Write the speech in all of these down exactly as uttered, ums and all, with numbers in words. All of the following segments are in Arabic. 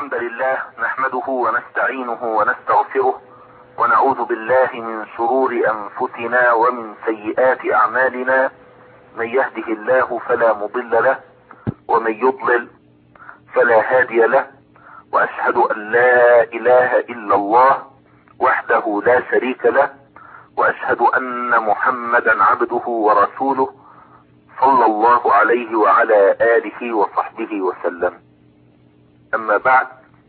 الحمد لله نحمده ونستعينه ونستغفره ونعوذ بالله من شرور انفسنا ومن سيئات اعمالنا. من يهده الله فلا مضل له ومن يضلل فلا هادي له، واشهد ان لا اله الا الله وحده لا شريك له، واشهد ان محمدا عبده ورسوله صلى الله عليه وعلى آله وصحبه وسلم. اما بعد،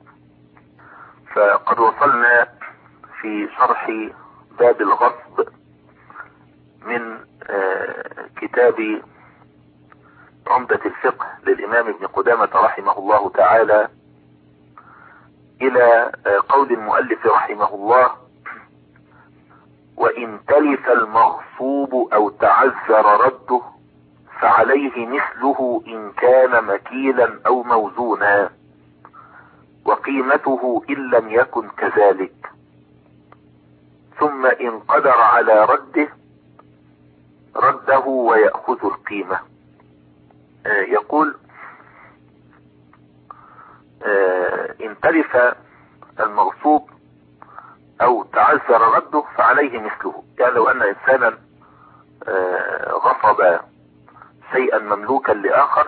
فقد وصلنا في شرح باب الغصب من كتاب عمدة الفقه للامام ابن قدامة رحمه الله تعالى الى قول المؤلف رحمه الله: وان تلف المغصوب او تعذر رده فعليه مثله ان كان مكيلا او موزونا، وقيمته ان لم يكن كذلك، ثم ان قدر على رده رده ويأخذ القيمة. آه يقول: آه ان تلف المغصوب او تعذر رده فعليه مثله. يعني لو ان انسانا آه غصب شيئا مملوكا لآخر،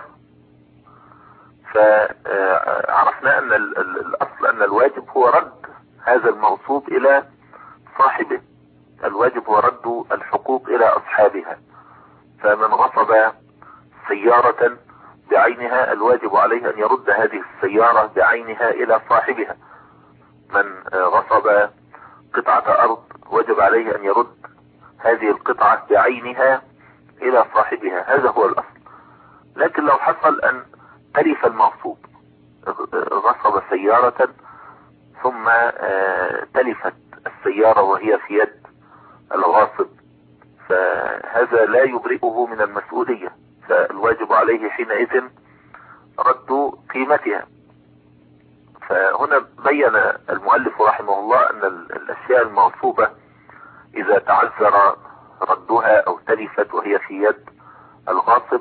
فعرفنا ان الاصل ان الواجب هو رد هذا المغصوب الى صاحبه. الواجب هو رد الحقوق الى اصحابها. فمن غصب سيارة بعينها الواجب عليه ان يرد هذه السيارة بعينها الى صاحبها. من غصب قطعة ارض وجب عليه ان يرد هذه القطعة بعينها الى صاحبها. هذا هو الاصل. لكن لو حصل ان تلف المغصوب، غصب سيارة ثم تلفت السيارة وهي في يد الغاصب، فهذا لا يبرئه من المسؤولية، فالواجب عليه حينئذ رد قيمتها. فهنا بين المؤلف رحمه الله ان الاشياء المغصوبة اذا تعذر ردها او تلفت وهي في يد الغاصب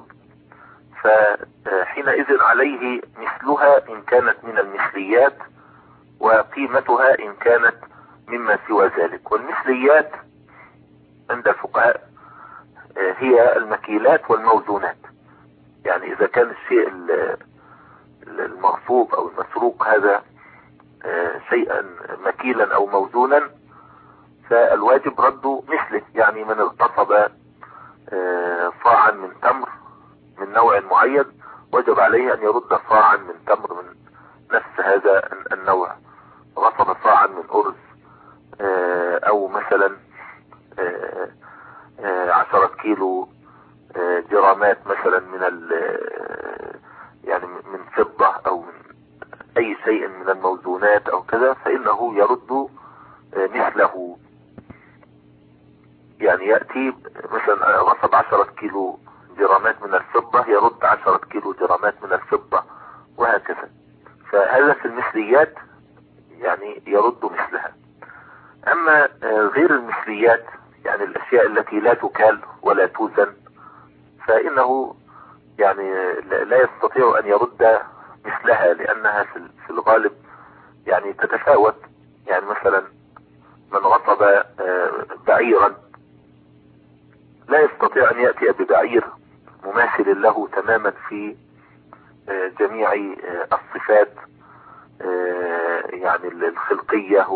فحينئذ عليه مثلها ان كانت من المثليات، وقيمتها ان كانت مما سوى ذلك. والمثليات عند الفقهاء هي المكيلات والموزونات. يعني اذا كان الشيء المغصوب او المسروق هذا شيئا مكيلا او موزونا فالواجب رد مثله. يعني من اغتصب صاعا من تمر من نوع معين وجب عليه ان يرد صاعا من تمر من نفس هذا النوع. غصب صاعا من ارز او مثلا عشرة كيلو جرامات مثلا من ال يعني من فضة او من اي شيء من الموزونات او كذا، فانه يرد مثله. يعني يأتي مثلا غصب عشرة كيلو جرامات من الفضة يرد عشرة كيلو جرامات من الفضة، وهكذا. فهذا في المثليات يعني يرد مثلها. اما غير المثليات يعني الاشياء التي لا تكال ولا توزن فانه يعني لا يستطيع ان يرد مثلها، لانها في الغالب يعني تتفاوت. يعني مثلا من غصب بعيرا لا يستطيع ان يأتي ببعير مماثل له تماما في جميع الصفات يعني الخلقية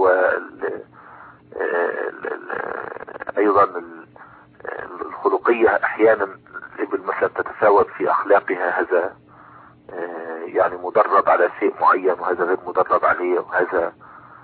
وايضا الخلقية. احيانا الابل مثلا تتفاوت في اخلاقها، هذا يعني مدرب على شيء معين وهذا غير مدرب عليه، وهذا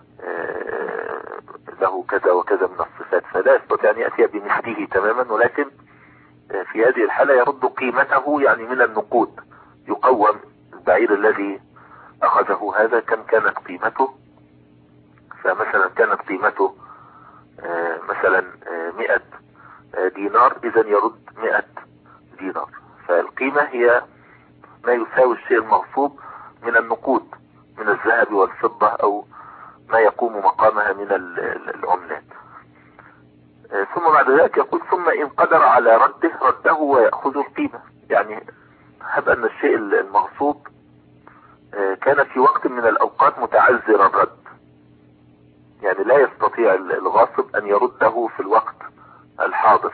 له كذا وكذا من الصفات، فلا يستطيع ان يأتي بمثله تماما. ولكن في هذه الحالة يرد قيمته يعني من النقود. يقوم البعير الذي اخذه هذا كم كانت قيمته، فمثلا كانت قيمته مثلا مئة دينار، اذا يرد مئة دينار. فالقيمة هي ما يساوي الشيء المغصوب من النقود من الذهب والفضة او ما يقوم مقامها من العملات. ثم بعد ذلك يقول: ثم ان قدر على رده رده ويأخذ القيمة. يعني هب ان الشيء المغصوب كان في وقت من الأوقات متعذر الرد، يعني لا يستطيع الغاصب أن يرده في الوقت الحاضر،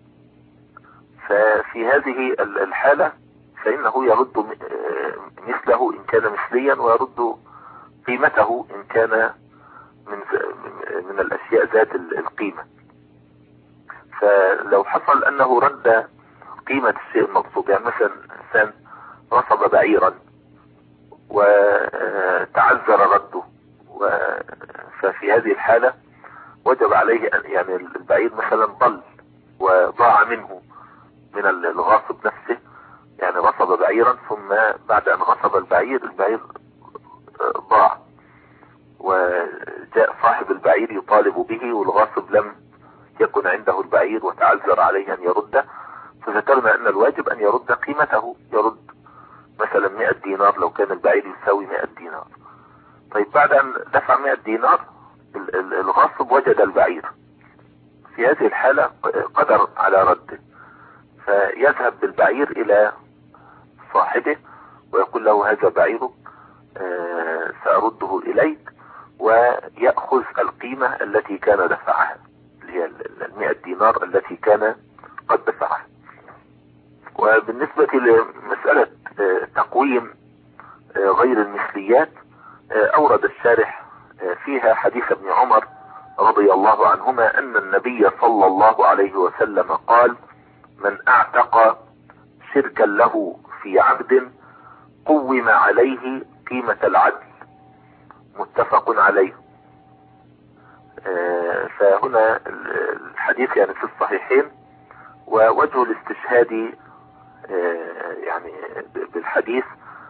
ففي هذه الحالة فإنه يرد مثله إن كان مثليا، ويرد قيمته إن كان من من الأشياء ذات القيمة. فلو حصل أنه رد قيمة الشيء المغصوب، يعني مثلا إنسان غصب بعيرا وتعذر رده، ففي هذه الحالة وجب عليه أن يعني البعير مثلا ضل وضاع منه من الغاصب نفسه، يعني غصب بعيرا ثم بعد أن غصب البعير البعير ضاع، وجاء صاحب البعير يطالب به والغاصب لم يكن عنده البعير وتعذر عليه أن يرده، فذكرنا أن الواجب أن يرد قيمته، يرد مثلا مئة دينار لو كان البعير يساوي مئة دينار. طيب بعد أن دفع مئة دينار الغاصب وجد البعير، في هذه الحالة قدر على رده، فيذهب بالبعير إلى صاحبه ويقول له هذا بعيرك سأرده إليك، ويأخذ القيمة التي كان دفعها اللي هي المئة دينار التي كان قد دفعها. وبالنسبة لمسألة تقويم غير المثليات، أورد الشارح فيها حديث ابن عمر رضي الله عنهما أن النبي صلى الله عليه وسلم قال: من اعتق شركا له في عبد قوم عليه قيمة العدل، متفق عليه. فهنا الحديث يعني في الصحيحين، ووجه الاستشهاد يعني بالحديث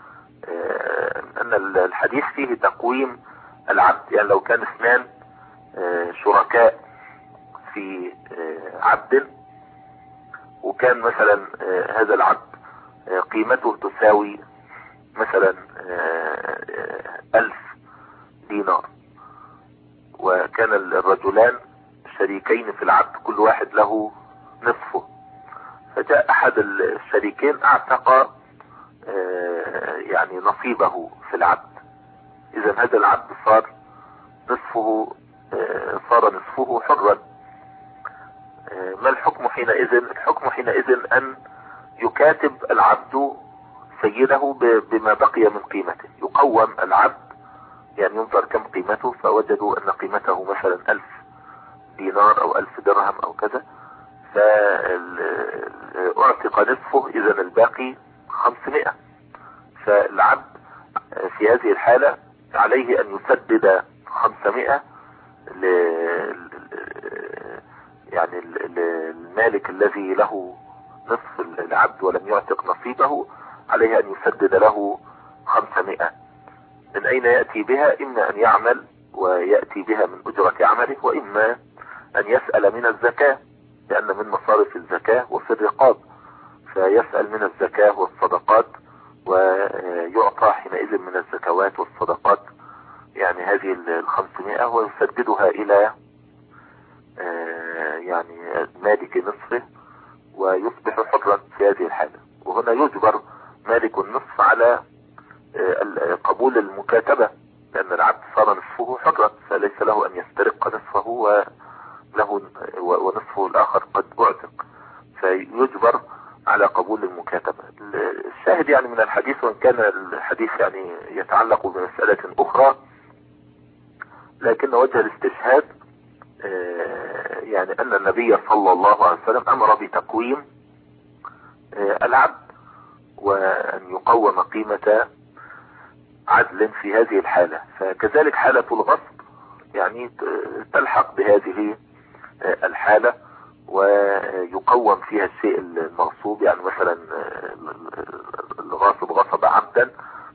ان الحديث فيه تقويم العبد، يعني لو كان اثنان شركاء في عبد، وكان مثلا هذا العبد قيمته تساوي مثلا ألف دينار، وكان الرجلان شريكين في العبد كل واحد له نصفه، فجاء احد الشريكين اعتق يعني نصيبه في العبد، اذا هذا العبد صار نصفه صار نصفه حرا. ما الحكم حينئذ؟ الحكم حينئذ ان يكاتب العبد سيده بما بقي من قيمته، يقوم العبد، يعني ينظر كم قيمته، فوجدوا ان قيمته مثلا ألف دينار او ألف درهم او كذا، فاعتق نصفه، اذا الباقي خمسمائة، فالعبد في هذه الحالة عليه ان يسدد خمسمائة ل يعني المالك الذي له نصف العبد ولم يعتق نصيبه، عليه ان يسدد له خمسمائة. من اين يأتي بها؟ اما ان يعمل ويأتي بها من اجرة عمله، واما ان يسأل من الزكاة، لان من مصارف الزكاة وفي الرقاب، فيسأل من الزكاة والصدقات ويعطى حينئذ من الزكوات والصدقات يعني هذه الخمسمائة، ويسددها الى يعني مالك نصفه ويصبح حرا في هذه الحالة. وهنا يجبر مالك النصف على قبول المكاتبة، لأن العبد صار نصفه حرا، فليس له أن يسترق نصفه وله ونصفه الآخر قد أعتق، فيجبر على قبول المكاتبة. الشاهد يعني من الحديث، وإن كان الحديث يعني يتعلق بمسألة أخرى، لكن وجه الاستشهاد يعني أن النبي صلى الله عليه وسلم أمر بتقويم العبد، وأن يقوم قيمة عدل في هذه الحالة. فكذلك حالة الغصب يعني تلحق بهذه الحالة ويقوم فيها الشيء المغصوب، يعني مثلا الغاصب غصب عبدا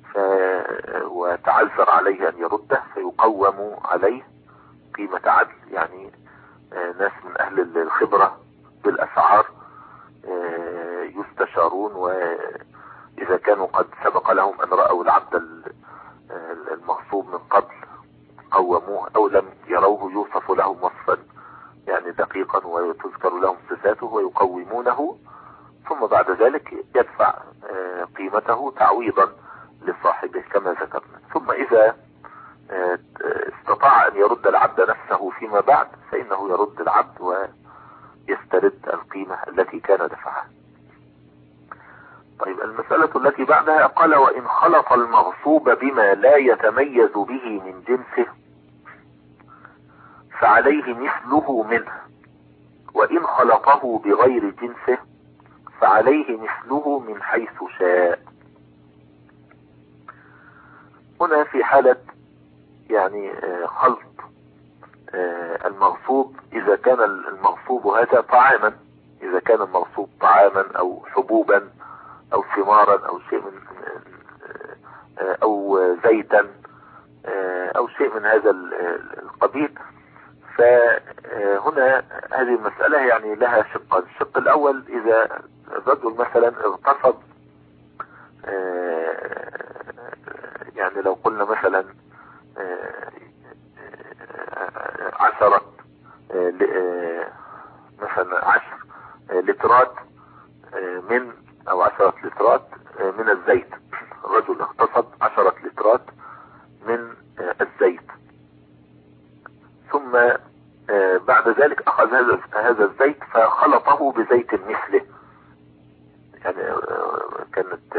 وتعذر عليه أن يرده، فيقوم عليه قيمة عدل، يعني ناس من أهل الخبرة بالأسعار يستشارون، وإذا كانوا قد سبق لهم أن رأوا العبد المغصوب من قبل قوموه، أو لم يروه يوصف لهم وصفا يعني دقيقا وتذكر لهم صفاته ويقومونه، ثم بعد ذلك يدفع قيمته تعويضا لصاحبه كما ذكرنا. ثم إذا استطاع أن يرد العبد نفسه فيما بعد فإنه يرد العبد ويسترد القيمة التي كان دفعها. طيب المسألة التي بعدها قال: وإن خلط المغصوب بما لا يتميز به من جنسه فعليه مثله منه، وإن خلطه بغير جنسه فعليه مثله من حيث شاء. هنا في حالة يعني خلط المغصوب، إذا كان المغصوب هذا طعاما، إذا كان المغصوب طعاما أو حبوبا أو ثمارا أو شيء من أو زيتا أو شيء من هذا القبيل، فهنا هذه المسألة يعني لها شقان. الشق الأول: إذا الرجل مثلا اغتصب، يعني لو قلنا مثلا عشرة مثلا عشر لترات من او عشرة لترات من الزيت، الرجل اغتصب عشرة لترات من الزيت، ثم بعد ذلك اخذ هذا الزيت فخلطه بزيت مثله، يعني كانت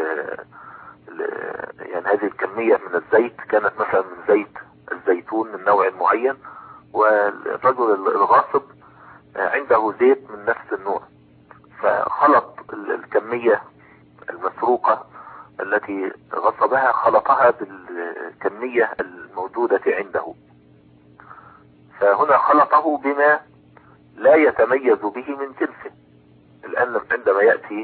يعني هذه الكمية من الزيت كانت مثلا من زيت الزيتون من نوع معين، والرجل الغاصب عنده زيت من نفس النوع، فخلط الكمية المسروقة التي غصبها، خلطها بالكمية الموجودة عنده، فهنا خلطه بما لا يتميز به من جنسه. الآن عندما يأتي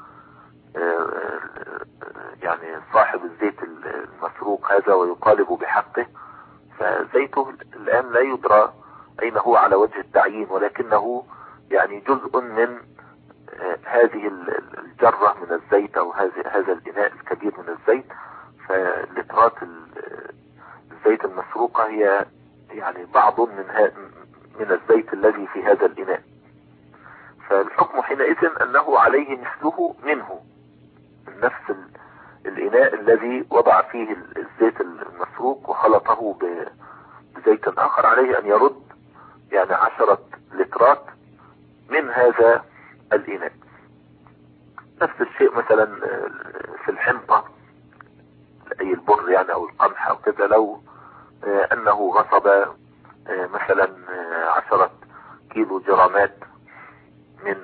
يعني صاحب الزيت المسروق هذا ويطالب بحقه، فزيته الآن لا يدرى أين هو على وجه التعيين، ولكنه يعني جزء من هذه الجرة من الزيت أو هذا الإناء الكبير من الزيت. فلترات الزيت المسروقة هي يعني بعض من من الزيت الذي في هذا الإناء، فالحكم حينئذ أنه عليه مثله منه، من نفس الإناء الذي وضع فيه الزيت المسروق وخلطه بزيت آخر، عليه أن يرد يعني عشرة لترات من هذا الإناء. نفس الشيء مثلا في الحنطة، أي البر يعني أو القمح أو كذا، لو أنه غصب مثلا عشرة كيلو جرامات من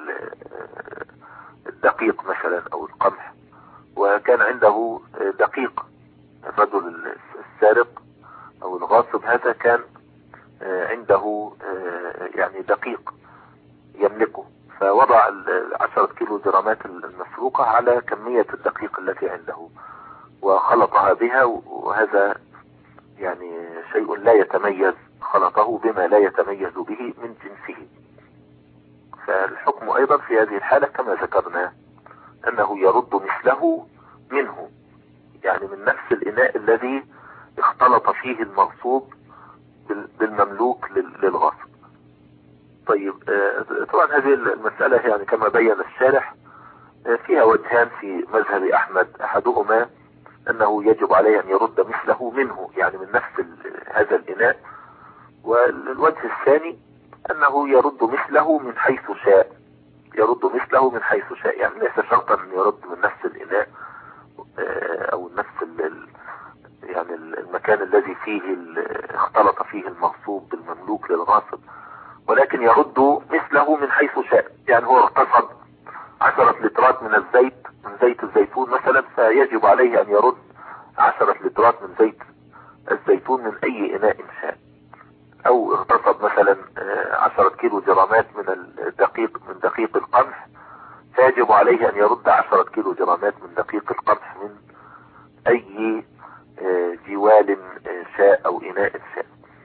الدقيق مثلا أو القمح، وكان عنده دقيق، الرجل السارق أو الغاصب هذا كان عنده يعني دقيق يملكه، فوضع العشرة كيلو جرامات المسروقة على كمية الدقيق التي عنده وخلطها بها، وهذا يعني شيء لا يتميز، خلطه بما لا يتميز به من جنسه. فالحكم أيضا في هذه الحالة كما ذكرنا أنه يرد مثله منه، يعني من نفس الإناء الذي اختلط فيه المغصوب بالمملوك للغاصب. طيب طبعا هذه المسألة يعني كما بين الشارح فيها وجهان في مذهب أحمد، أحدهما أنه يجب عليه أن يرد مثله منه، يعني من نفس هذا الإناء، والوجه الثاني أنه يرد مثله من حيث شاء، يرد مثله من حيث شاء، يعني ليس شرطا أن يرد من نفس الإناء أو نفس يعني المكان الذي فيه اختلط فيه المغصوب بالمملوك للغاصب، ولكن يرد مثله من حيث شاء. يعني هو اغتصب عشرة لترات من الزيت من زيت الزيتون مثلا، فيجب عليه أن يرد عشرة لترات من زيت الزيتون من أي إناء شاء. أو اغتصب مثلا عشرة كيلو جرامات من الدقيق من دقيق القمح، فيجب عليه أن يرد عشرة كيلو جرامات من دقيق القمح من أي جوال شاء أو إناء شاء.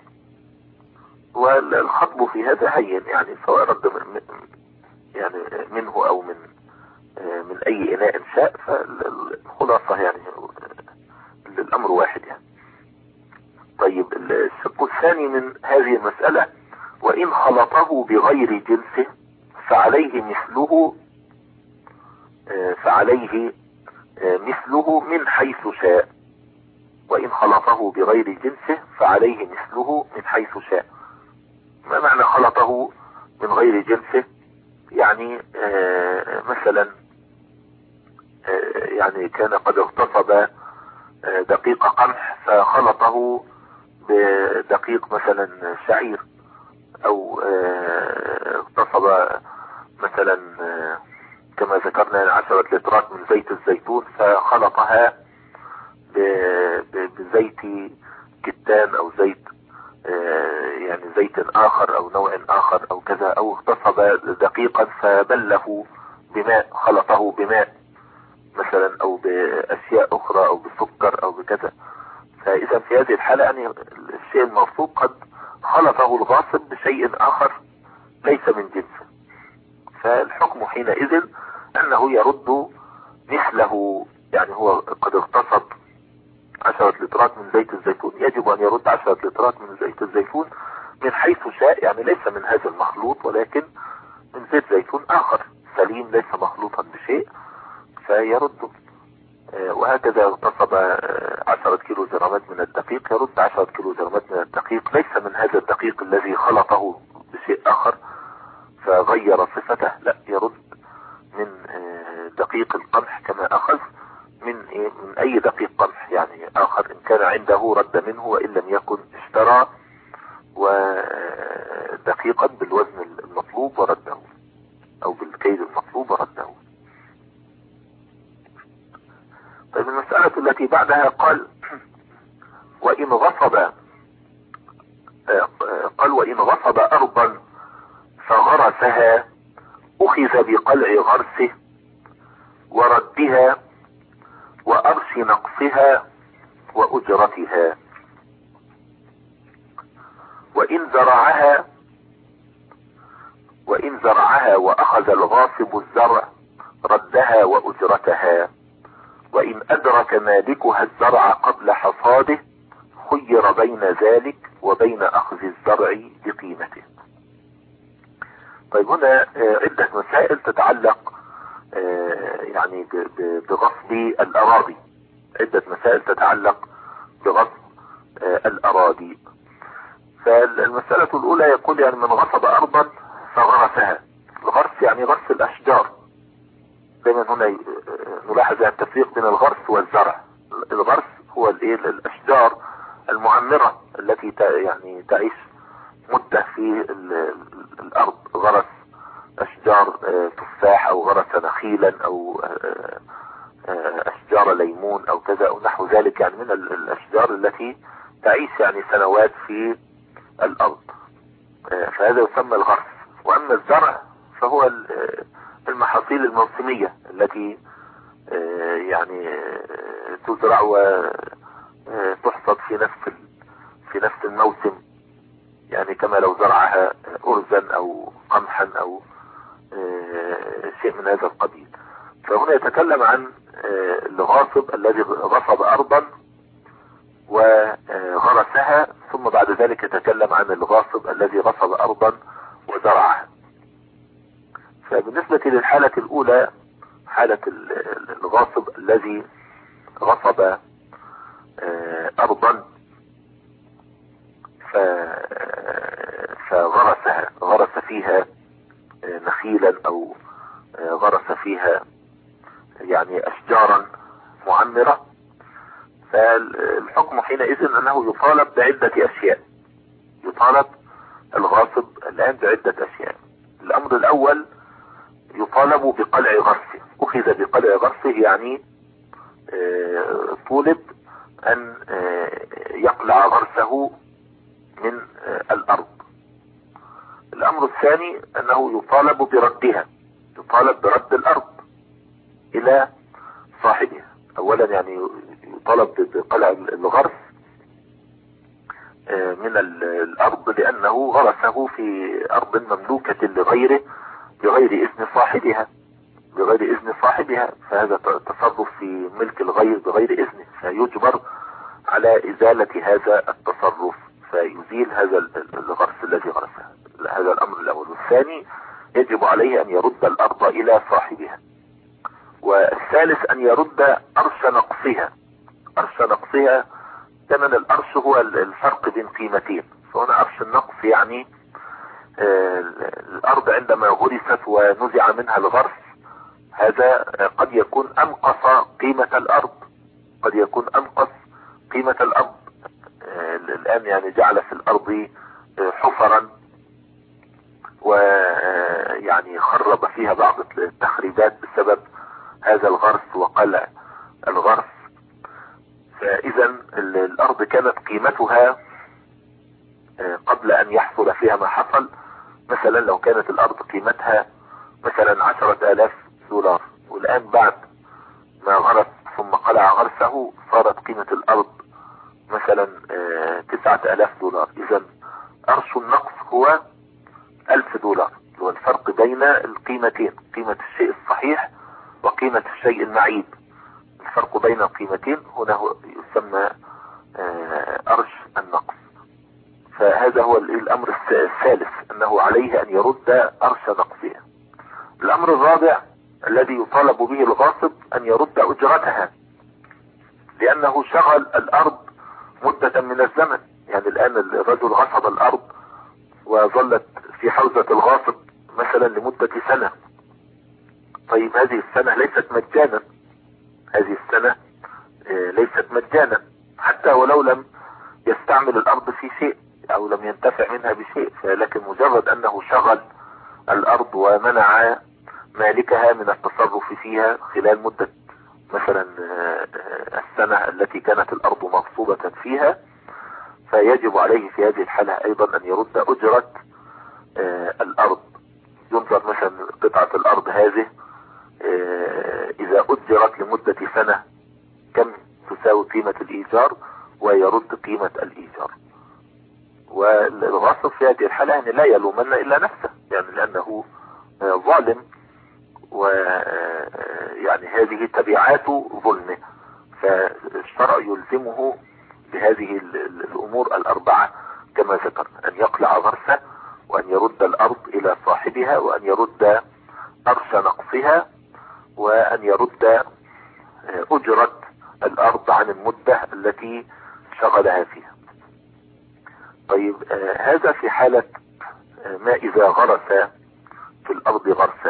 والخطب في هذا هين، يعني سواء رد من يعني منه أو من من أي إناء شاء، فالخلاصة يعني الأمر واحد يعني. طيب الشق الثاني من هذه المسألة: وإن خلطه بغير جنسه فعليه مثله فعليه مثله من حيث شاء، وإن خلطه بغير جنسه فعليه مثله من حيث شاء. ما معنى خلطه من غير جنسه؟ يعني آه مثلا آه يعني كان قد اغتصب آه دقيق قمح فخلطه بدقيق مثلا شعير، او آه اغتصب مثلا آه كما ذكرنا عشرة لترات من زيت الزيتون فخلطها بزيت كتان او زيت يعني زيت اخر او نوع اخر او كذا، او اغتصب دقيقا فبله بماء، خلطه بماء مثلا او باشياء اخرى او بسكر او بكذا. فاذا في هذه الحالة يعني الشيء المغصوب قد خلطه الغاصب بشيء اخر ليس من جنسه، فالحكم حينئذ انه يرد مثله. يعني هو قد اغتصب عشرة لترات من زيت الزيتون، يجب ان يرد عشرة لترات من زيت الزيتون من حيث شاء، يعني ليس من هذا المخلوط ولكن من زيت زيتون اخر سليم ليس مخلوطا بشيء فيرده. وهكذا اغتصب عشرة كيلو جرامات من الدقيق يرد عشرة كيلو جرامات من الدقيق ليس من هذا الدقيق الذي خلطه بشيء اخر فغير صفته، لا، يرد من دقيق القمح كما اخذ من إيه من اي دقيق قمح يعني اخر ان كان عنده رد منه، وان لم يكن اشترى ودقيقا بالوزن المطلوب ورده او بالكيل المطلوب ورده. طيب المسألة التي بعدها قال وإن غصب قال وإن غصب أرضا فغرسها أخذ بقلع غرسه وردها وأرش نقصها وأجرتها. وإن زرعها وإن زرعها وأخذ الغاصب الزرع ردها وأجرتها. وإن أدرك مالكها الزرع قبل حصاده خير بين ذلك وبين أخذ الزرع بقيمته. طيب هنا عدة مسائل تتعلق يعني بغصب الأراضي، عدة مسائل تتعلق بغصب الأراضي. فالمسألة الأولى يقول يعني من غصب أرضا فغرسها. الغرس يعني غرس الأشجار، دايما هنا نلاحظ التفريق بين الغرس والزرع. الغرس هو الأشجار المعمرة التي يعني تعيش مدة في الأرض، غرس أشجار تفاح أو غرس نخيلا أو أشجار ليمون أو كذا أو نحو ذلك، يعني من الأشجار التي تعيش يعني سنوات في الأرض، فهذا يسمى الغرس. وأما الزرع فهو المحاصيل الموسمية التي يعني تزرع وتحصد في نفس في نفس الموسم، يعني كما لو زرعها أرزا أو قمحا أو شيء من هذا القبيل. فهنا يتكلم عن الغاصب الذي غصب أرضا وغرسها، ثم بعد ذلك يتكلم عن الغاصب الذي غصب أرضا وزرعها. فبالنسبة للحالة الأولى حالة الغاصب الذي غصب أرضا فغرسها، غرس فيها نخيلا أو غرس فيها يعني أشجارا معمرة، فالحكم حينئذ أنه يطالب بعدة أشياء. يطالب الغاصب الآن بعدة أشياء. الأمر الأول يطالب بقلع غرسه. أخذ بقلع غرسه يعني طولب أن يقلع غرسه من الأرض. الأمر الثاني أنه يطالب بردها، يطالب برد الأرض إلى صاحبها. أولا يعني يطالب بقلع الغرس من الأرض لأنه غرسه في أرض مملوكة لغيره بغير إذن صاحبها بغير إذن صاحبها فهذا تصرف في ملك الغير بغير إذنه، فيجبر على إزالة هذا التصرف فيزيل هذا الغرس الذي غرسه. هذا الأمر الأول. والثاني يجب عليه أن يرد الأرض إلى صاحبها. والثالث أن يرد أرش نقصها. أرش نقصها كمان الأرش هو الفرق بين قيمتين، فهنا أرش النقص يعني الأرض عندما غرست ونزع منها الغرس، هذا قد يكون أنقص قيمة الأرض، قد يكون أنقص قيمة الأرض. الآن يعني جعل في الأرض حفرا ويعني خرب فيها بعض التخريبات بسبب هذا الغرس وقلع الغرس. فإذا الأرض كانت قيمتها قبل أن يحصل فيها ما حصل، مثلا لو كانت الأرض قيمتها مثلا عشرة آلاف دولار، والآن بعد ما غرس ثم قلع غرسه صارت قيمة الأرض مثلا تسعة آلاف دولار. إذا أرش النقص هو ألف دولار، هو الفرق بين القيمتين، قيمة الشيء الصحيح وقيمة الشيء المعيب. الفرق بين القيمتين هنا هو يسمى أرش النقص. فهذا هو الأمر الثالث، أنه عليه أن يرد أرش نقصها. الأمر الرابع الذي يطالب به الغاصب أن يرد أجرتها، لأنه شغل الأرض مدة من الزمن. يعني الآن الرجل غصب الأرض وظلت في حوزة الغاصب مثلا لمدة سنة. طيب هذه السنة ليست مجانا، هذه السنة ليست مجانا، حتى ولو لم يستعمل الأرض في شيء أو لم ينتفع منها بشيء، لكن مجرد أنه شغل الأرض ومنع مالكها من التصرف فيها خلال مدة مثلا السنة التي كانت الأرض مغصوبة فيها، فيجب عليه في هذه الحالة أيضا أن يرد أجرة الأرض. ينظر مثلا قطعة الأرض هذه إذا أجرت لمدة سنة كم تساوي قيمة الإيجار، ويرد قيمة الإيجار. والغاصب في هذه الحالة يعني لا يلومن إلا نفسه، يعني لأنه ظالم، ويعني هذه تبعات ظلمه، فالشرع يلزمه بهذه الأمور الأربعة كما ذكر: أن يقلع غرسه، وأن يرد الأرض إلى صاحبها، وأن يرد أرش نقصها، وأن يرد أجرة الأرض عن المدة التي شغلها فيها. طيب آه هذا في حالة آه ما إذا غرس في الأرض غرسا.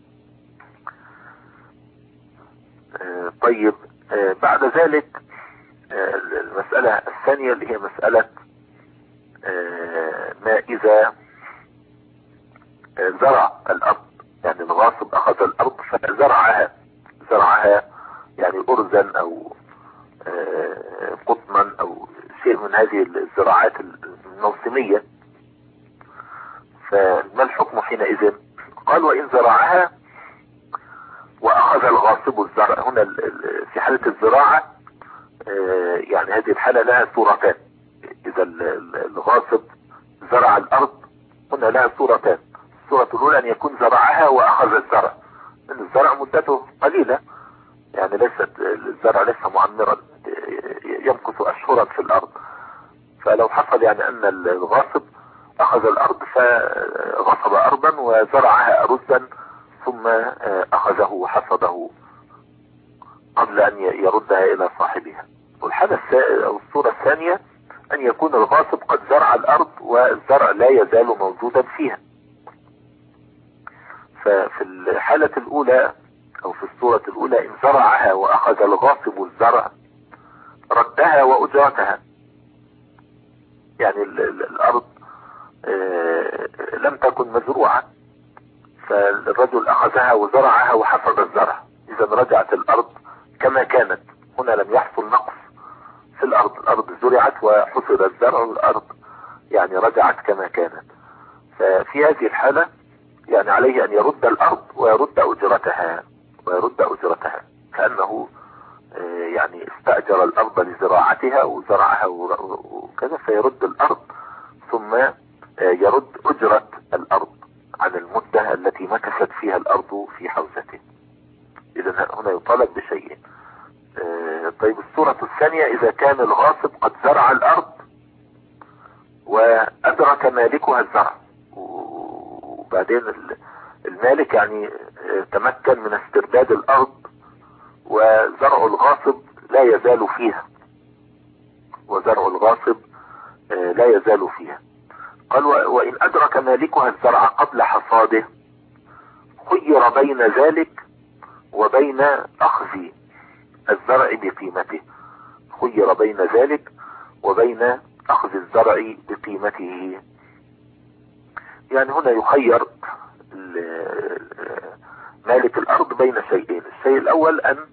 آه طيب آه بعد ذلك آه المسألة الثانية اللي هي مسألة آه ما إذا آه زرع الأرض، يعني الغاصب أخذ الأرض فزرعها، زرعها يعني أرزا أو آه قطنا أو شيء من هذه الزراعات الموسمية، فما الحكم حينئذ؟ قال: وإن زرعها وأخذ الغاصب الزرع. هنا في حالة الزراعة يعني هذه الحالة لها صورتان. إذا الغاصب زرع الأرض هنا لها صورتان: الصورة الأولى أن يكون زرعها وأخذ الزرع، لأن الزرع مدته قليلة، يعني ليست الزرع ليس معمرا، يمكث أشهرا في الأرض. فلو حصل يعني أن الغاصب أخذ الأرض فغصب أرضا وزرعها أرزا ثم أخذه وحصده قبل أن يردها إلى صاحبها. والحالة أو الصورة الثانية أن يكون الغاصب قد زرع الأرض والزرع لا يزال موجودا فيها. ففي الحالة الأولى أو في الصورة الأولى إن زرعها وأخذ الغاصب الزرع ردها وأجرتها، يعني الأرض لم تكن مزروعة فالرجل أخذها وزرعها وحصد الزرع، إذا رجعت الأرض كما كانت. هنا لم يحصل نقص في الأرض، الأرض زرعت وحصد الزرع والأرض يعني رجعت كما كانت. ففي هذه الحالة يعني عليه أن يرد الأرض ويرد أجرتها ويرد أجرتها كأنه يعني استأجر الأرض لزراعتها وزرعها وكذا، فيرد الأرض ثم يرد أجرة الأرض عن المدة التي مكثت فيها الأرض في حوزته. إذا هنا يطالب بشيء. طيب الصورة الثانية إذا كان الغاصب قد زرع الأرض وأدرك مالكها الزرع، وبعدين المالك يعني تمكن من استرداد الأرض وزرع الغاصب لا يزال فيها، وزرع الغاصب لا يزال فيها. قال وإن أدرك مالكها الزرع قبل حصاده خير بين ذلك وبين أخذ الزرع بقيمته، خير بين ذلك وبين أخذ الزرع بقيمته. يعني هنا يخير مالك الأرض بين شيئين. الشيء الأول أن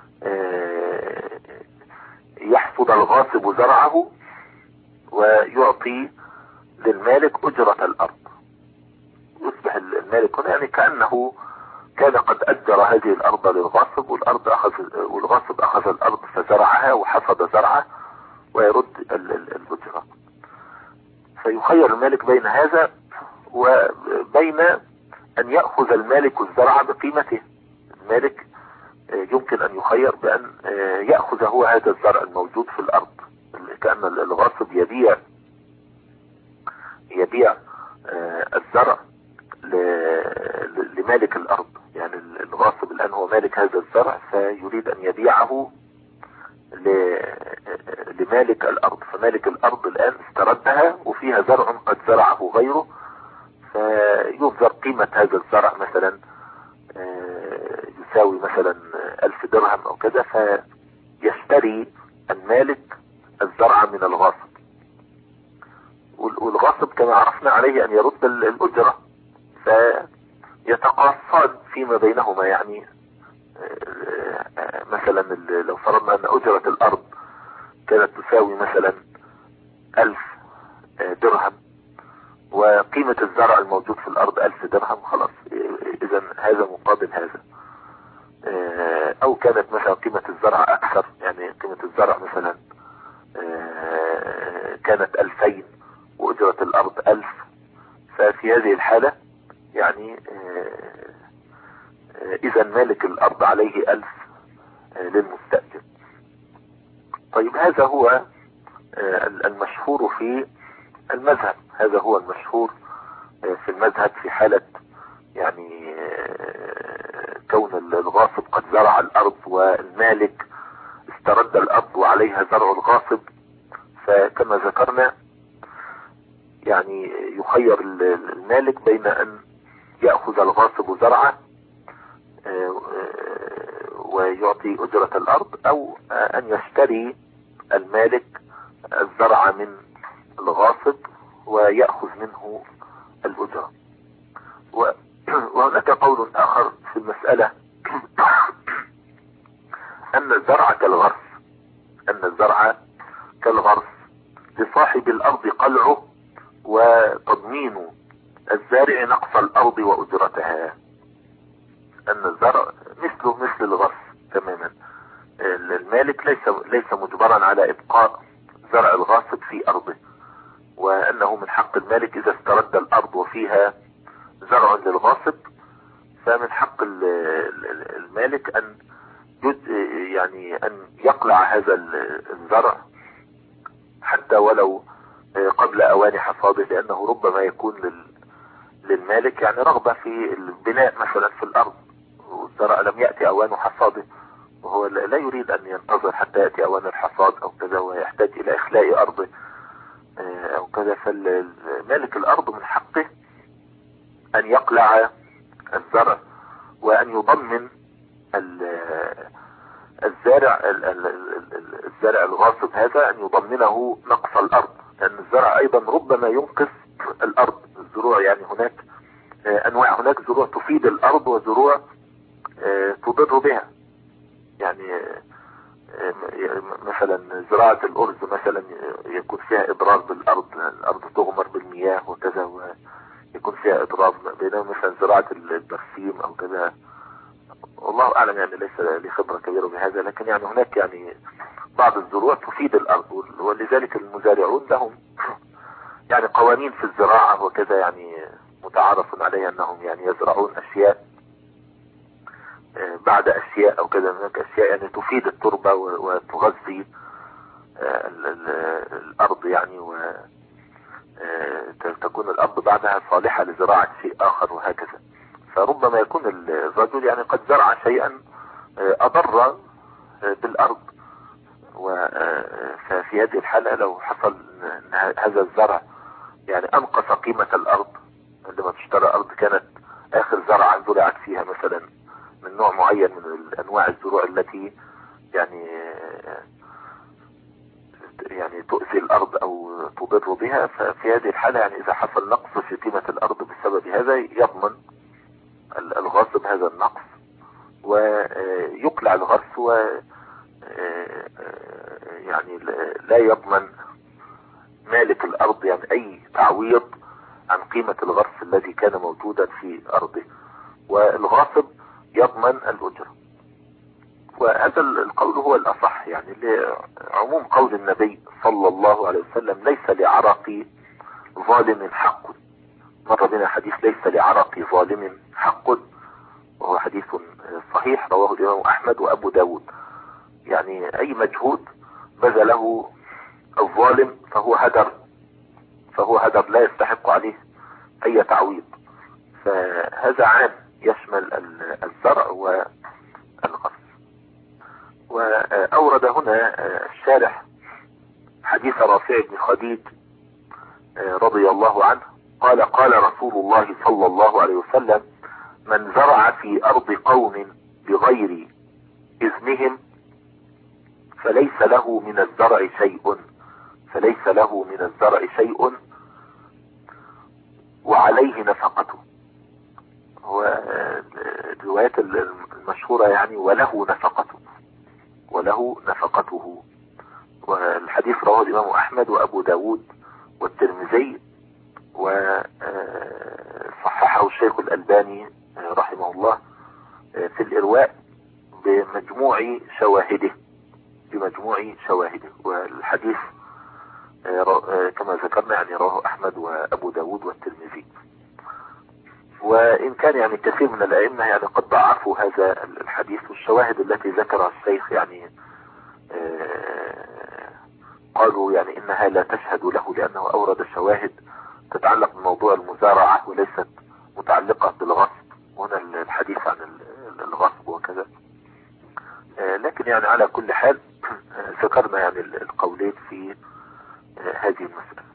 يحصد الغاصب زرعه ويعطي للمالك أجرة الأرض، يصبح المالك هنا يعني كأنه كان قد أجر هذه الأرض للغاصب، والأرض أخذ والغاصب أخذ الأرض فزرعها وحصد زرعه ويرد الأجرة. فيخير المالك بين هذا وبين أن يأخذ المالك الزرع بقيمته. المالك يمكن أن يخير بأن يأخذ هو هذا الزرع الموجود في الأرض، كأن الغاصب يبيع يبيع الزرع لمالك الأرض. يعني الغاصب الآن هو مالك هذا الزرع فيريد أن يبيعه لمالك الأرض، فمالك الأرض الآن استردها وفيها زرع قد زرعه غيره، فينظر قيمة هذا الزرع مثلا يساوي مثلا ألف درهم أو كذا، فيشتري المالك الزرع من الغاصب. والغاصب كما عرفنا عليه أن يرد الأجرة، فيتقاصان فيما بينهما. يعني مثلا لو فرضنا أن أجرة الأرض كانت تساوي مثلا ألف درهم وقيمة الزرع الموجود في الأرض ألف درهم، خلاص إذا هذا مقابل هذا. أو كانت مثلا قيمة الزرع أكثر، يعني قيمة الزرع مثلا كانت ألفين وأجرة الأرض ألف، ففي هذه الحالة يعني إذا مالك الأرض عليه ألف للمستأجر. طيب هذا هو المشهور في المذهب، هذا هو المشهور في المذهب في حالة يعني كون الغاصب قد زرع الأرض والمالك استرد الأرض وعليها زرع الغاصب. فكما ذكرنا يعني يخير المالك بين أن يأخذ الغاصب زرعه ويعطي أجرة الأرض، أو أن يشتري المالك الزرع من الغاصب ويأخذ منه الأجرة. وهناك قول آخر في المسألة أن الزرع كالغرس، أن الزرع كالغرس لصاحب الأرض قلعه وتضمين الزارع نقص الأرض وأجرتها. أن الزرع مثله مثل الغرس تماما. المالك ليس ليس مجبرا على إبقاء زرع الغاصب في أرضه، وأنه من حق المالك إذا استرد الأرض وفيها زرع للغاصب فمن حق المالك أن يعني أن يقلع هذا الزرع حتى ولو قبل أوان حصاده، لأنه ربما يكون للمالك يعني رغبة في البناء مثلا في الأرض والزرع لم يأتي أوان حصاده، وهو لا يريد أن ينتظر حتى يأتي أوان الحصاد أو كذا ويحتاج إلى إخلاء أرضه أو كذا. فالمالك الأرض من حقه أن يقلع الزرع وأن يضمن الزارع الزارع الغاصب هذا أن يضمنه نقص الأرض، لأن الزرع أيضا ربما ينقص الأرض. الزروع يعني هناك أنواع، هناك زروع تفيد الأرض وزروع تضر بها. يعني مثلا زراعة الأرز مثلا يكون فيها إضرار بالأرض، الأرض تغمر بالمياه وكذا ويكون فيها إضرار، بينما مثلا زراعة البرسيم أو كذا والله أعلم، يعني ليس لي خبرة كبيرة بهذا، لكن يعني هناك يعني بعض الزروع تفيد الأرض، ولذلك المزارعون لهم يعني قوانين في الزراعة وكذا، يعني متعارف عليه أنهم يعني يزرعون أشياء بعد أشياء أو كذا. هناك أشياء يعني تفيد التربة وتغذي الأرض يعني، وتكون الأرض بعدها صالحة لزراعة شيء آخر وهكذا. فربما يكون الرجل يعني قد زرع شيئا أضر بالارض. وفي هذه الحالة لو حصل ان هذا الزرع يعني انقص قيمة الارض، عندما تشترى ارض كانت اخر زرعة زرعت فيها مثلا من نوع معين من انواع الزروع التي يعني يعني تؤذي الارض او تضر بها، ففي هذه الحالة يعني اذا حصل نقص في قيمة الارض بسبب هذا يضمن الغاصب هذا النقص ويقلع الغرس، و يعني لا يضمن مالك الارض يعني اي تعويض عن قيمة الغرس الذي كان موجودا في ارضه، والغاصب يضمن الاجرة. وهذا القول هو الاصح يعني لعموم قول النبي صلى الله عليه وسلم: ليس لعرق ظالم حق. مر بنا حديث ليس لعرق ظالم حق، وهو حديث صحيح رواه الامام احمد وابو داود. يعني اي مجهود بذله الظالم فهو هدر، فهو هدر لا يستحق عليه اي تعويض. فهذا عام يشمل الزرع والغرس. واورد هنا الشارح حديث رافع بن خديج رضي الله عنه قال: قال رسول الله صلى الله عليه وسلم: من زرع في ارض قوم بغير اذنهم فليس له من الزرع شيء فليس له من الزرع شيء وعليه نفقته. هو الروايات المشهورة يعني وله نفقته وله نفقته. والحديث رواه الإمام أحمد وأبو داود والترمذي، وصححه الشيخ الألباني رحمه الله في الإرواء بمجموع شواهده بمجموع شواهده والحديث كما ذكرنا يعني رواه أحمد وأبو داود والترمذي. وإن كان يعني كثير من الأئمة يعني قد ضعفوا هذا الحديث، والشواهد التي ذكرها الشيخ يعني قالوا يعني إنها لا تشهد له، لأنه أورد شواهد تتعلق بموضوع المزارعة وليست متعلقة بالغصب، هنا الحديث عن الغصب وكذا. لكن يعني على كل حال ذكرنا يعني القولين في هذه المسألة.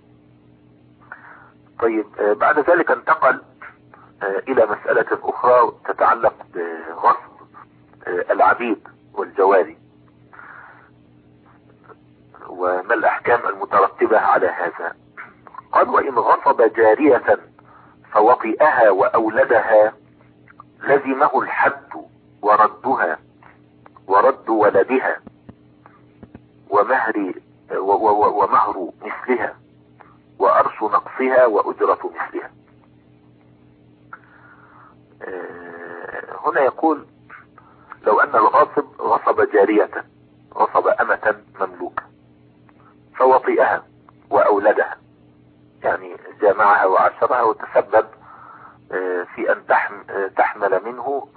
طيب بعد ذلك انتقل الى مسألة اخرى تتعلق بغصب العبيد والجواري، وما الاحكام المترتبة على هذا. قال: وان غصب جارية فوطئها واولدها لزمه الحد وردها ورد ولدها ومهر ومهر مثلها وأرش نقصها وأجرة مثلها. هنا يقول: لو أن الغاصب غصب جارية، غصب أمة مملوكة فوطئها وأولدها، يعني جامعها وعشرها وتسبب في أن تحمل منه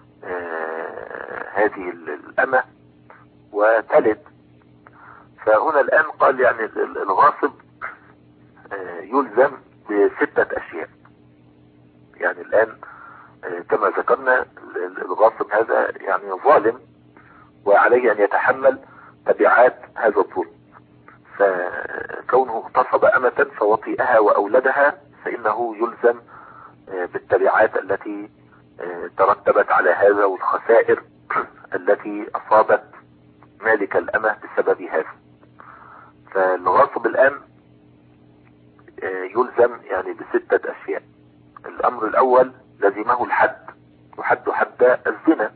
هذه الأمة وتلد. فهنا الآن قال يعني الغاصب يلزم بستة أشياء. يعني الآن كما ذكرنا الغاصب هذا يعني ظالم وعليه أن يتحمل تبعات هذا الظلم، فكونه اغتصب أمة فوطئها وأولدها فإنه يلزم بالتبعات التي ترتبت على هذا والخسائر التي أصابت مالك الأمة بسبب هذا. فالغاصب الآن يلزم يعني بستة أشياء. الأمر الأول لزمه الحد، وحد حد الزنا،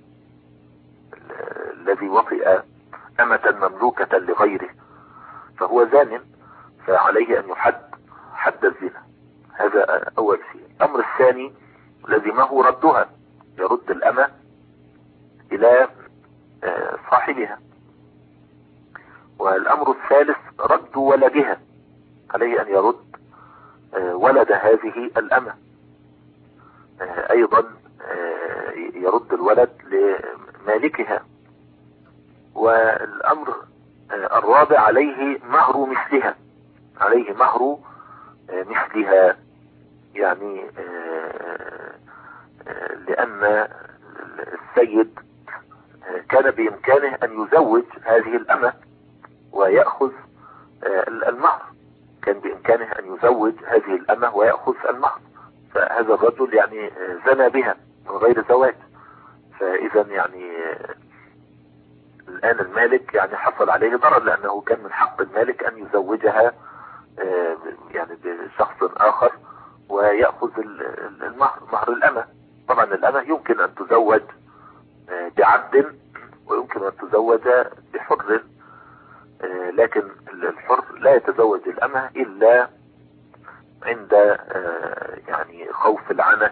الذي وطئ أمة مملوكة لغيره فهو زان، فعليه أن يحد حد الزنا. هذا أول شيء. الأمر الثاني لزمه ردها، يرد الأمة إلى صاحبها. والأمر الثالث رد ولدها، عليه أن يرد ولد هذه الأمة، أيضا يرد الولد لمالكها. والأمر الرابع عليه مهر مثلها، عليه مهر مثلها، يعني لأن السيد كان بإمكانه أن يزوج هذه الأمة ويأخذ المهر، كان بإمكانه أن يزوج هذه الأمة ويأخذ المهر، فهذا الرجل يعني زنى بها من غير زواج. فإذا يعني الآن المالك يعني حصل عليه ضرر، لأنه كان من حق المالك أن يزوجها يعني بشخص آخر ويأخذ المهر، مهر الأمة. طبعا الأمة يمكن أن تزوج بعبد ويمكن أن تزوج بحر، لكن الحر لا يتزوج الأمة إلا عند يعني خوف العنت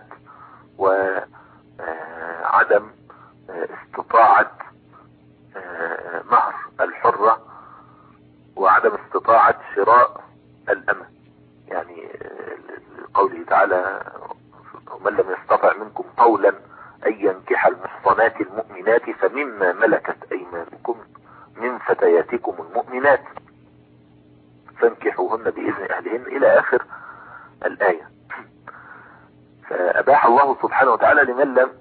وعدم استطاعة مهر الحرة وعدم استطاعة شراء الأمة. يعني قوله تعالى ومن لم يستطع منكم قولا أن ينكح المحصنات المؤمنات فمما ملكت أيمانكم من فتياتكم المؤمنات فانكحوهن بإذن أهلهن إلى آخر الآية. فأباح الله سبحانه وتعالى لمن لم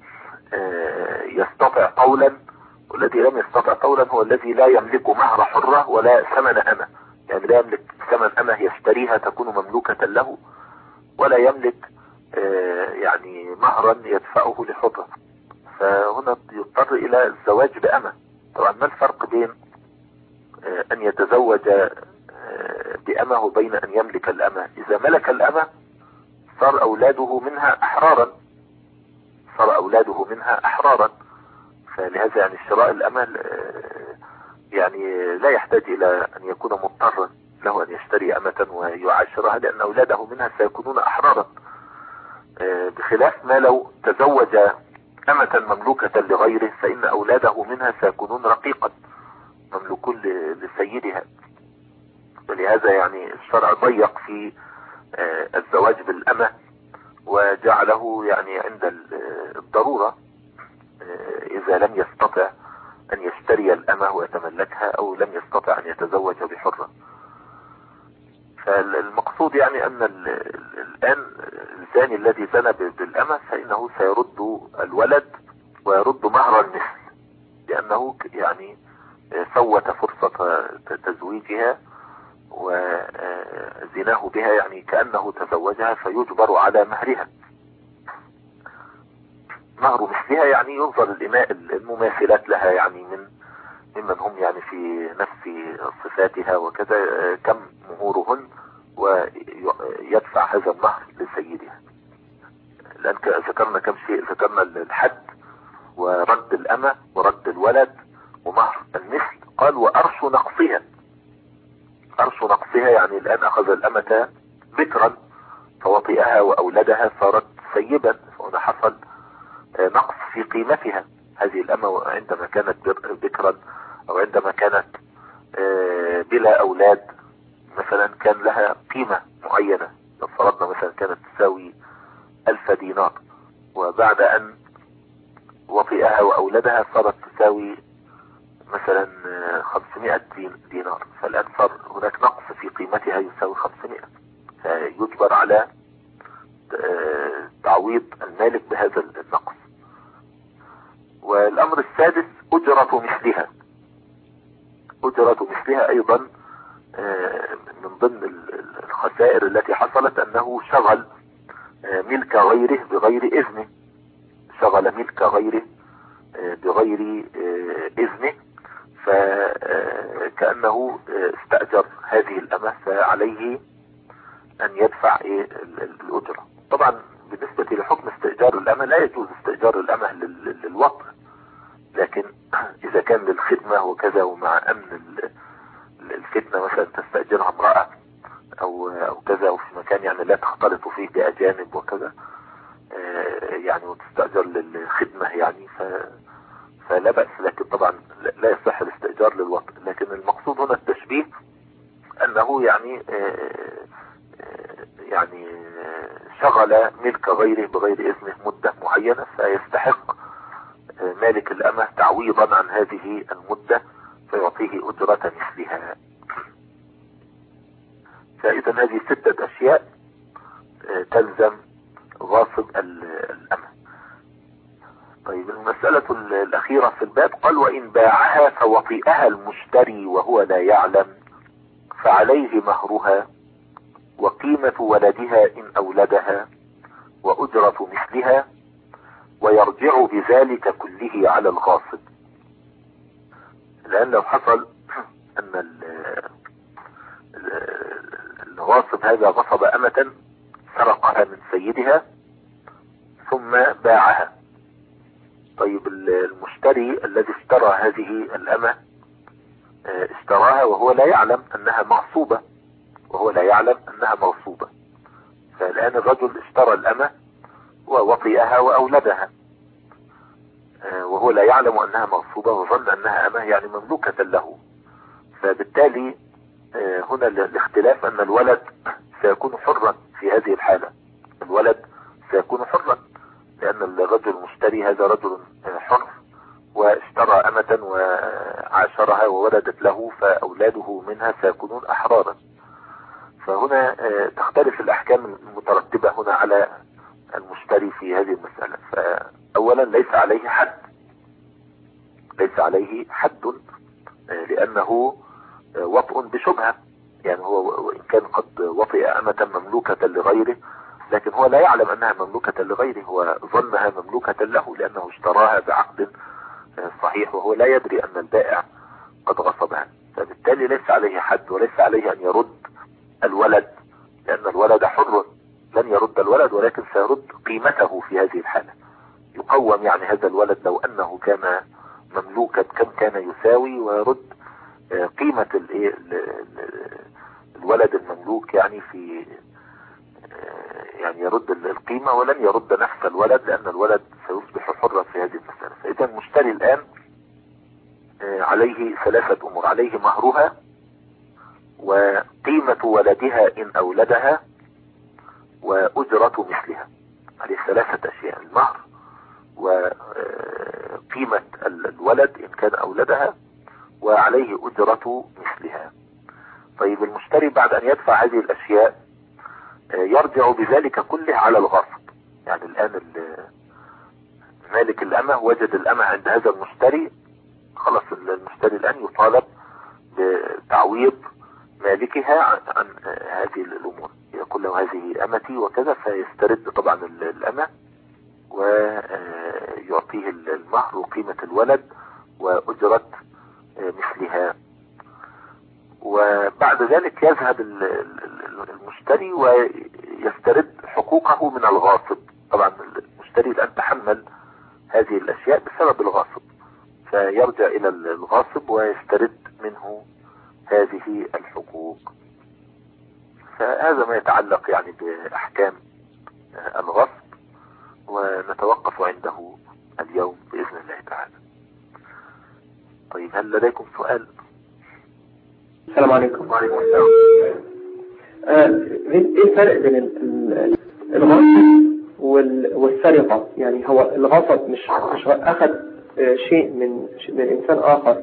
يستطع قولا، والذي لم يستطع قولا هو الذي لا يملك مهر حرة ولا ثمن أمة، يعني لا يملك ثمن أمة يشتريها تكون مملوكة له، ولا يملك يعني مهرا يدفعه لحرة، فهنا يضطر إلى الزواج بأمة. طبعا ما الفرق بين أن يتزوج بأمة وبين أن يملك الأمة؟ إذا ملك الأمة صار أولاده منها أحرارا، صار أولاده منها أحرارا، فلهذا يعني شراء الأمة يعني لا يحتاج إلى أن يكون مضطرا له أن يشتري أمة ويعاشرها، لأن أولاده منها سيكونون أحرارا، بخلاف ما لو تزوج أمة مملوكة لغيره فإن أولاده منها سيكونون رقيقا مملوكون لسيدها. ولهذا يعني الشرع ضيق في الزواج بالأمة وجعله يعني عند الضرورة، إذا لم يستطع أن يشتري الأمة ويتملكها أو لم يستطع أن يتزوج بحرة. فالمقصود يعني أن الآن الزاني الذي زنى بالأمة فإنه سيرد الولد ويرد مهر المثل، لأنه يعني فوت فرصة تزويجها وزناه بها، يعني كأنه تزوجها فيجبر على مهرها. مهر مثلها يعني ينظر الإماء المماثلات لها، يعني من ممن هم يعني في نفس صفاتها وكذا كم مهورهن ويدفع هذا المهر لسيدها. لأن ذكرنا كم شيء، ذكرنا الحد ورد الأمة ورد الولد ومهر المثل. قال وأرش نقصها، أرش نقصها يعني الآن أخذ الأمة بكرا فوطئها وأولدها صارت سيبا، فهنا حصل نقص في قيمتها. هذه الأمة عندما كانت بكرا أو عندما كانت بلا أولاد مثلا كان لها قيمة معينة، لو فرضنا مثلا كانت تساوي ألف دينار، وبعد أن وطئها وأولدها صارت تساوي مثلا خمسمائة دينار، فالآن صار هناك نقص في قيمتها يساوي خمسمائة، فيجبر على تعويض المالك بهذا النقص. والأمر السادس أجرة مثلها، أجرة مثلها أيضا من ضمن الخسائر التي حصلت أنه شغل ملك غيره بغير إذنه، شغل ملك غيره بغير إذنه، فكأنه استأجر هذه الأمة فعليه أن يدفع الأجرة. طبعا بالنسبة لحكم استئجار الأمة لا يجوز استئجار الأمة للوطء، لكن إذا كان للخدمة وكذا ومع أمن الفتنة مثلا تستأجرها امرأة أو أو كذا وفي مكان يعني لا تختلط فيه بأجانب وكذا يعني وتستأجر للخدمة يعني ف فلا بأس، لكن طبعا لا يصح الاستئجار للوطء. لكن المقصود هنا التشبيه أنه يعني يعني شغل ملك غيره بغير إذنه مدة معينة، فيستحق مالك الأمة تعويضا عن هذه المدة فيعطيه أجرة مثلها. فإذا هذه ستة أشياء تلزم غاصب الأمة. طيب المسألة الأخيرة في الباب قال وإن باعها فوطئها المشتري وهو لا يعلم فعليه مهرها وقيمة ولدها إن أولدها وأجرة مثلها ويرجع بذلك كله على الغاصب. لأن لو حصل أن الغاصب هذا غصب أمة سرقها من سيدها ثم باعها. طيب المشتري الذي اشترى هذه الأمة اشتراها وهو لا يعلم أنها مغصوبة وهو لا يعلم أنها مغصوبة. فالآن الرجل اشترى الأمة ووطئها وأولدها وهو لا يعلم أنها مغصوبة وظن أنها أمة يعني مملوكة له. فبالتالي هنا الاختلاف أن الولد سيكون حرا في هذه الحالة. الولد سيكون حرا لأن الرجل المشتري هذا رجل حر واشترى أمة وعاشرها وولدت له فأولاده منها سيكونون أحرارا. فهنا تختلف الأحكام المترتبة هنا على المشتري في هذه المسألة. فأولا ليس عليه حد ليس عليه حد لأنه وطء بشبهة. يعني هو وإن كان قد وطئ أمة مملوكة لغيره لكن هو لا يعلم أنها مملوكة لغيره، هو ظنها مملوكة له لأنه اشتراها بعقد صحيح وهو لا يدري أن البائع قد غصبها. فبالتالي ليس عليه حد وليس عليه أن يرد الولد لأن الولد حر. لن يرد الولد ولكن سيرد قيمته في هذه الحالة. يقوم يعني هذا الولد لو أنه كان مملوكا كم كان يساوي ويرد قيمة الولد المملوك يعني في يعني يرد القيمة ولن يرد نفس الولد لأن الولد سيصبح حرا في هذه المسألة. فإذا المشتري الآن عليه ثلاثة أمور: عليه مهرها وقيمة ولدها إن أولدها وأجرة مثلها. عليه ثلاثة أشياء: المهر وقيمة الولد إن كان أولدها وعليه أجرة مثلها. طيب المشتري بعد أن يدفع هذه الأشياء يرجع بذلك كله على الغصب. يعني الآن مالك الأمة وجد الأمة عند هذا المشتري، خلاص المشتري الآن يطالب بتعويض مالكها عن هذه الأمور. يقول له هذه أمتي وكذا فيسترد طبعا الأمة ويعطيه المهر وقيمة الولد وأجرة مثلها. وبعد ذلك يذهب المشتري ويسترد حقوقه من الغاصب. طبعا المشتري الآن تحمل هذه الأشياء بسبب الغاصب فيرجع إلى الغاصب ويسترد منه هذه الحقوق. فهذا ما يتعلق يعني بأحكام الغصب ونتوقف عنده اليوم بإذن الله تعالى. طيب هل لديكم سؤال؟ السلام عليكم. وعليكم السلام. ايه الفرق بين الغصب والسرقة؟ يعني هو الغصب مش مش أخذ شيء من من إنسان آخر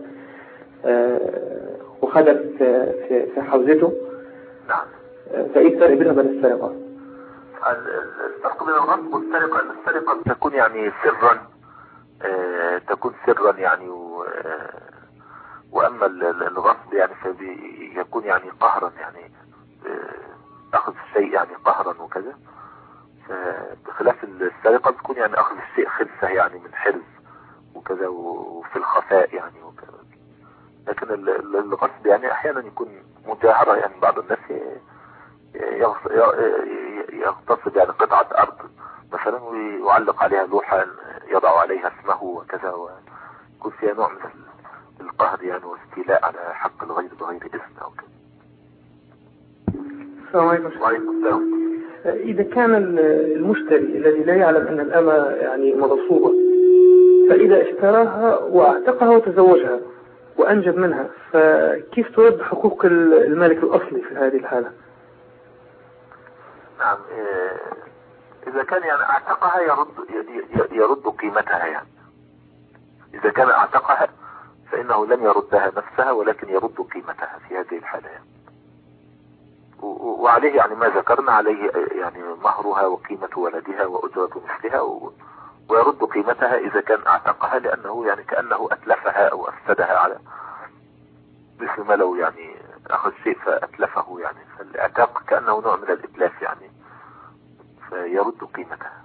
وخدم في في في حوزته. نعم. فايه الفرق بينها وبين السرقة؟ الفرق بين الغصب والسرقة ان السرقة تكون يعني سرا آه تكون سرا يعني و آه واما الغصب يعني فيكون يعني قهرا يعني آه اخذ الشيء يعني قهرا وكذا. بخلاف السرقة تكون يعني اخذ الشيء خلسة يعني من حرز وكذا وفي الخفاء يعني وكذا. لكن الغصب يعني احيانا يكون مجاهرة، يعني بعض الناس يغتصب يعني قطعة ارض مثلا ويعلق عليها لوحة يضع عليها اسمه وكذا ويكون فيها نوع من القهر يعني واستيلاء على حق الغير بغير اذن او كذا. السلام عليكم. وعليكم السلام. إذا كان المشتري الذي لا يعلم أن الأمة يعني مغصوبة فإذا اشتراها واعتقها وتزوجها وأنجب منها فكيف ترد حقوق المالك الأصلي في هذه الحالة؟ نعم، إذا كان يعني اعتقها يرد يرد قيمتها. يعني إذا كان اعتقها فإنه لن يردها نفسها ولكن يرد قيمتها في هذه الحالة يعني. وعليه يعني ما ذكرنا عليه يعني مهرها وقيمة ولدها وأجرة مثلها ويرد قيمتها إذا كان اعتقها، لأنه يعني كأنه أتلفها أو أفسدها، على مثل ما لو يعني أخذ شيء فأتلفه، يعني فالإعتاق كأنه نوع من الإتلاف يعني، فيرد قيمتها.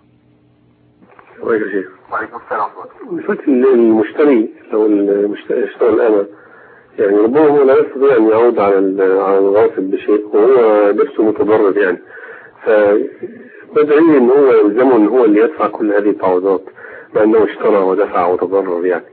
وعليكم السلام. قلت المشتري لو المشتري اشترى الأمة، يعني ربما هو لا يستطيع أن يعود على على الغاصب بشيء، وهو نفسه متضرر يعني، فبدعي أن هو يلزمه أن هو اللي يدفع كل هذه التعويضات، مع أنه اشترى ودفع وتضرر يعني.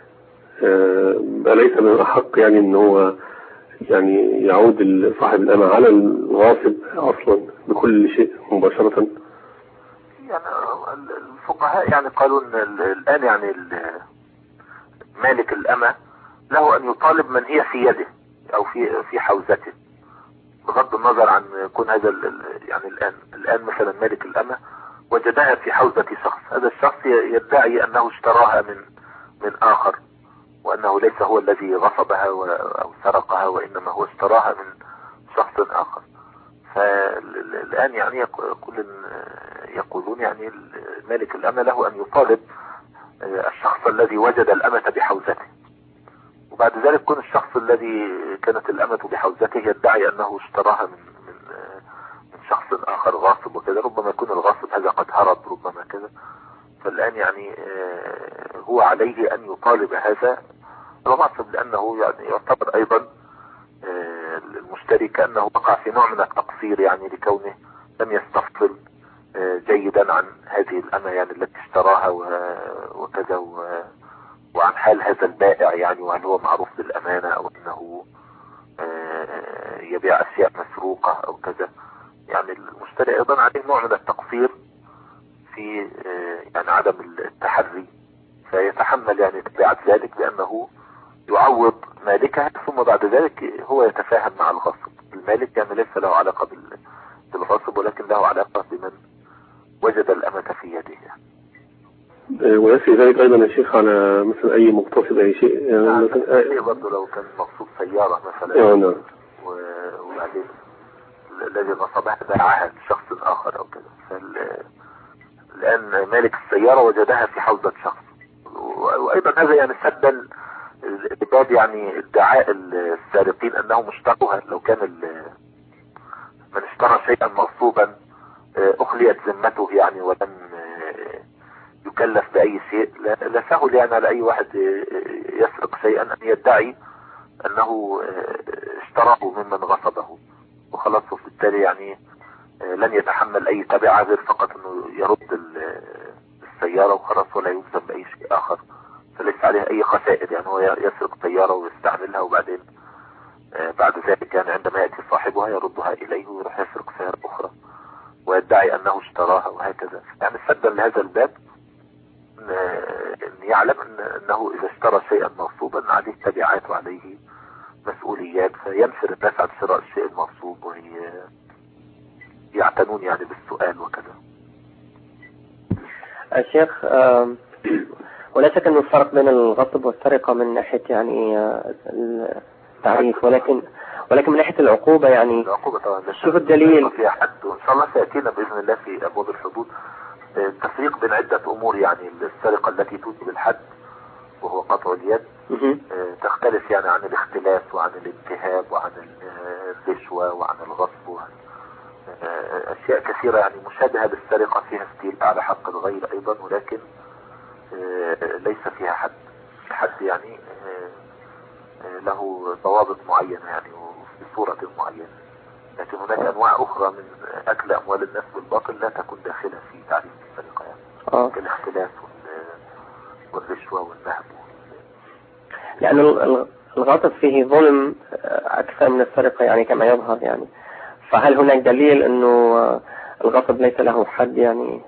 أليس من الأحق يعني أن هو يعني يعود صاحب الأمة على الغاصب أصلا بكل شيء مباشرة؟ يعني الفقهاء يعني قالوا أن الآن يعني مالك الأمة له أن يطالب من هي في يده أو في في حوزته، بغض النظر عن كون هذا يعني الآن الآن مثلا مالك الأمة وجدها في حوزة شخص، هذا الشخص يدعي أنه اشتراها من من آخر، وأنه ليس هو الذي غصبها أو سرقها، وإنما هو اشتراها من شخص آخر. فالآن يعني كل يقولون يعني مالك الأمة له أن يطالب الشخص الذي وجد الأمة بحوزته، وبعد ذلك كون الشخص الذي كانت الأمة بحوزته يدعي أنه اشتراها من من من شخص آخر غاصب وكذا، ربما يكون الغاصب هذا قد هرب، ربما كذا. فالآن يعني هو عليه أن يطالب هذا الغاصب، لأنه يعني يعتبر أيضا المشتري كأنه وقع في نوع من التقصير، يعني لكونه لم يستفصل جيدا عن هذه الأمة يعني التي اشتراها وكذا، وعن حال هذا البائع يعني، وهل هو معروف بالأمانة أو أنه يبيع أشياء مسروقة أو كذا. يعني المشتري أيضا عليه نوع من التقصير في يعني عدم التحري، فيتحمل يعني تبعات ذلك، لأنه يعوض مالكها ثم بعد ذلك هو يتفاهم مع الغاصب. المالك يعني ليس له علاقة بالغاصب، ولكن له علاقة بمن وجد الأمة في يده يعني. ويسري ذلك أيضا يا شيخ على مثل أي مقتصد أي شيء يعني، يعني مثلا برضه لو كان مقصود سيارة مثلا نعم، وبعدين الذي غصبها باعها لشخص آخر أو كذا، فالآن مالك السيارة وجدها في حوزة شخص، وأيضا هذا يعني سدا باب يعني ادعاء السارقين أنهم اشتروها. لو كان من اشترى شيئا مغصوبا أخليت ذمته يعني ولم يكلف بأي شيء، لا سهل يعني على أي واحد يسرق شيئا أن يدعي أنه اشتراه ممن غصبه وخلاص، وبالتالي يعني لن يتحمل أي تبعة غير فقط أنه يرد السيارة وخلاص، ولا يلزم بأي شيء آخر، فليس عليه أي خسائر. يعني هو يسرق سيارة ويستعملها، وبعدين بعد ذلك يعني عندما يأتي صاحبها يردها إليه ويروح يسرق سيارة أخرى ويدعي أنه اشتراها وهكذا. يعني سدا لهذا الباب أن يعلم أنه إذا اشترى شيئا مغصوبا عليه تبعات وعليه مسؤوليات، فينفر الناس عن شراء الشيء المغصوب ويعتنون يعني بالسؤال وكذا. الشيخ ولا شك أنه الفرق بين الغصب والسرقة من ناحية يعني التعريف، ولكن ولكن من ناحية العقوبة يعني العقوبة طبعا شوف الدليل فيها حد، وإن شاء الله سيأتينا بإذن الله في أبواب الحدود التفريق بين عدة أمور. يعني السرقة التي توجب الحد وهو قطع اليد تختلف يعني عن الاختلاس وعن الانتهاب وعن الرشوة وعن الغصب وعن أشياء كثيرة يعني مشابهة للسرقة، فيها استيلاء على حق الغير أيضا، ولكن ليس فيها حد. الحد يعني له ضوابط معينة يعني وبصورة معينة، لكن هناك أنواع أخرى من أكل أموال الناس بالباطل لا تكون داخلة في تعريف السرقة يعني، كالاختلاس والرشوة والنهب. لأن الغصب فيه ظلم أكثر من السرقة يعني كما يظهر يعني، فهل هناك دليل أنه الغصب ليس له حد يعني؟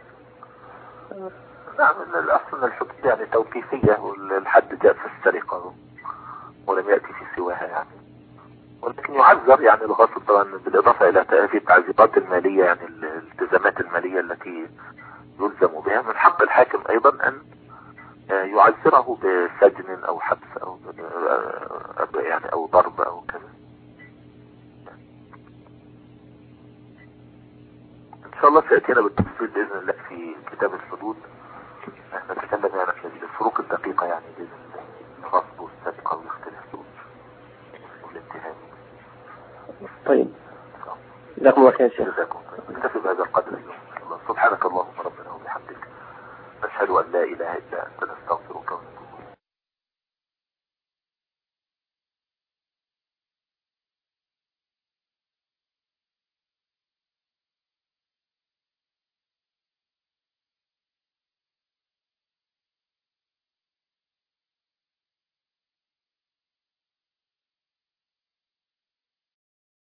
نعم، الأصل أن الحدود يعني توقيفية، والحد جاء في السرقة ولم يأتي في سواها يعني، ولكن يعذر يعني الغصب طبعا بالإضافة إلى هذه التعذيبات المالية، يعني الالتزامات المالية التي يلزم بها. من حق الحاكم أيضا أن يعذره بسجن أو حبس أو يعني أو ضرب أو كذا. إن شاء الله سيأتينا بالتفصيل بإذن الله في كتاب الحدود احنا نتكلم يعني في الفروق الدقيقة يعني بين الغصب والسرقة والاختلاف والاتهام. طيب جزاكم الله خير شيخ. جزاكم. نكتفي بهذا القدر اليوم. سبحانك اللهم ربنا وبحمدك نشهد أن لا إله إلا أنت نستغفرك.